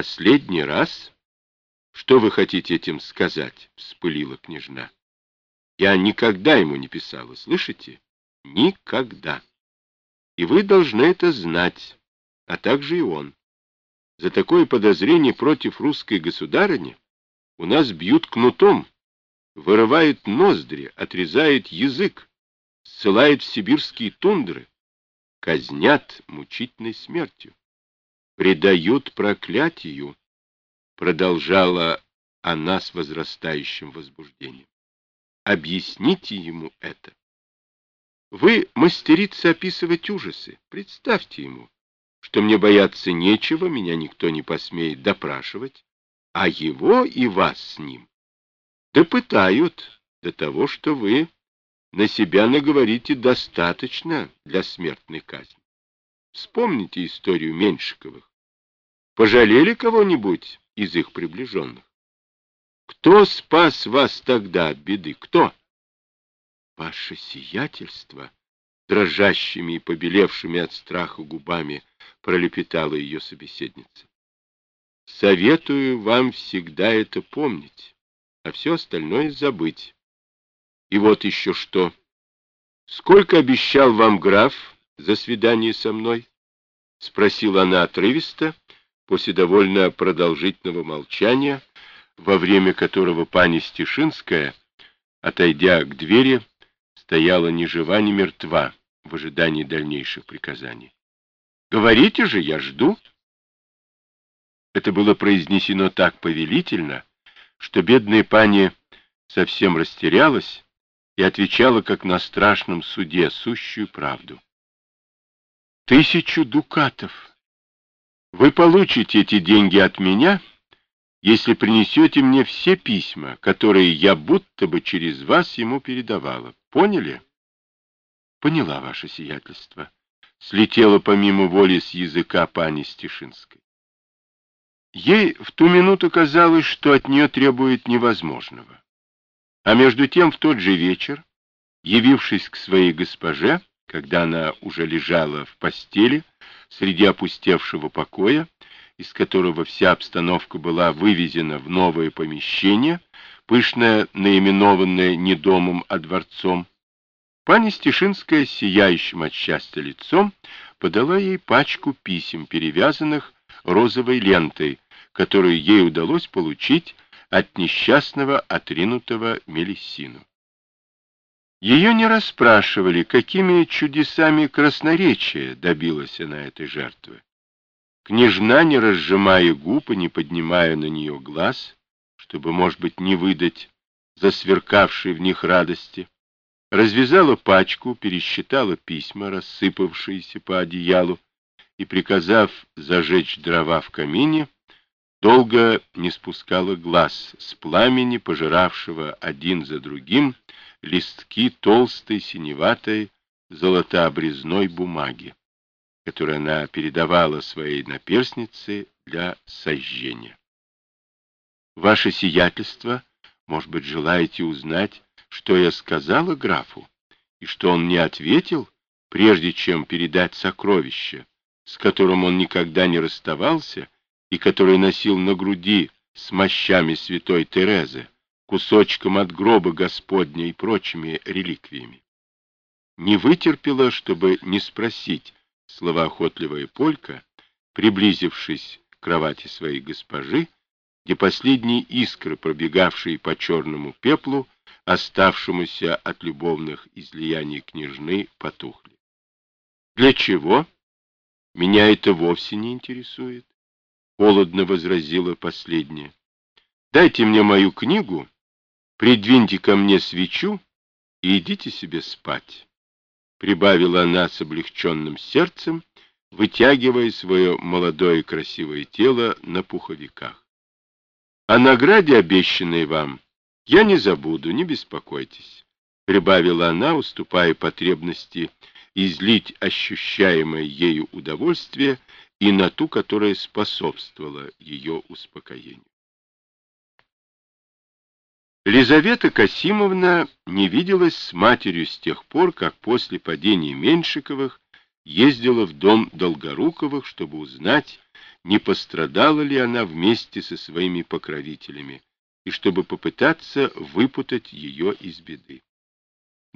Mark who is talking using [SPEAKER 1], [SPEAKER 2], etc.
[SPEAKER 1] Последний раз? Что вы хотите этим сказать? Вспылила княжна. Я никогда ему не писала, слышите? Никогда. И вы должны это знать, а также и он. За такое подозрение против русской государыни у нас бьют кнутом, вырывают ноздри, отрезают язык, ссылают в сибирские тундры, казнят мучительной смертью, предают проклятию, продолжала она с возрастающим возбуждением. Объясните ему это. Вы мастерица описывать ужасы. Представьте ему, что мне бояться нечего, меня никто не посмеет допрашивать, а его и вас с ним допытают до того, что вы на себя наговорите достаточно для смертной казни. Вспомните историю Меньшиковых. Пожалели кого-нибудь из их приближенных? Кто спас вас тогда от беды? Кто? Ваше сиятельство, дрожащими и побелевшими от страха губами, пролепетала ее собеседница. Советую вам всегда это помнить, а все остальное забыть. И вот еще что. Сколько обещал вам граф за свидание со мной? Спросила она отрывисто, после довольно продолжительного молчания, во время которого пани Стешинская, отойдя к двери, стояла ни жива, ни мертва в ожидании дальнейших приказаний. «Говорите же, я жду». Это было произнесено так повелительно, что бедная пани совсем растерялась и отвечала, как на страшном суде, сущую правду. 1000 дукатов. Вы получите эти деньги от меня, если принесете мне все письма, которые я будто бы через вас ему передавала. Поняли? Поняла, ваше сиятельство. Слетела помимо воли с языка пани Стешинской. Ей в ту минуту казалось, что от нее требует невозможного. А между тем в тот же вечер, явившись к своей госпоже, когда она уже лежала в постели среди опустевшего покоя, из которого вся обстановка была вывезена в новое помещение, пышно наименованное не домом, а дворцом, пани Стешинская, сияющим от счастья лицом, подала ей пачку писем, перевязанных розовой лентой, которую ей удалось получить от несчастного отринутого Мелиссину. Ее не расспрашивали, какими чудесами красноречия добилась она этой жертвы. Княжна, не разжимая губ и не поднимая на нее глаз, чтобы, может быть, не выдать засверкавшей в них радости, развязала пачку, пересчитала письма, рассыпавшиеся по одеялу, и, приказав зажечь дрова в камине, долго не спускала глаз с пламени, пожиравшего один за другим листки толстой синеватой золотообрезной бумаги, которую она передавала своей наперснице для сожжения. Ваше сиятельство, может быть, желаете узнать, что я сказала графу, и что он мне ответил, прежде чем передать сокровище, с которым он никогда не расставался и который носил на груди с мощами святой Терезы, кусочком от гроба Господня и прочими реликвиями. Не вытерпела, чтобы не спросить словоохотливая полька, приблизившись к кровати своей госпожи, где последние искры, пробегавшие по черному пеплу, оставшемуся от любовных излияний княжны, потухли. «Для чего? Меня это вовсе не интересует», — холодно возразила последняя. «Дайте мне мою книгу, придвиньте ко мне свечу и идите себе спать», — прибавила она с облегченным сердцем, вытягивая свое молодое красивое тело на пуховиках. «О награде, обещанной вам, я не забуду, не беспокойтесь», — прибавила она, уступая потребности излить ощущаемое ею удовольствие и на ту, которая способствовала ее успокоению. Лизавета Касимовна не виделась с матерью с тех пор, как после падения Меньшиковых ездила в дом Долгоруковых, чтобы узнать, не пострадала ли она вместе со своими покровителями, и чтобы попытаться выпутать ее из беды.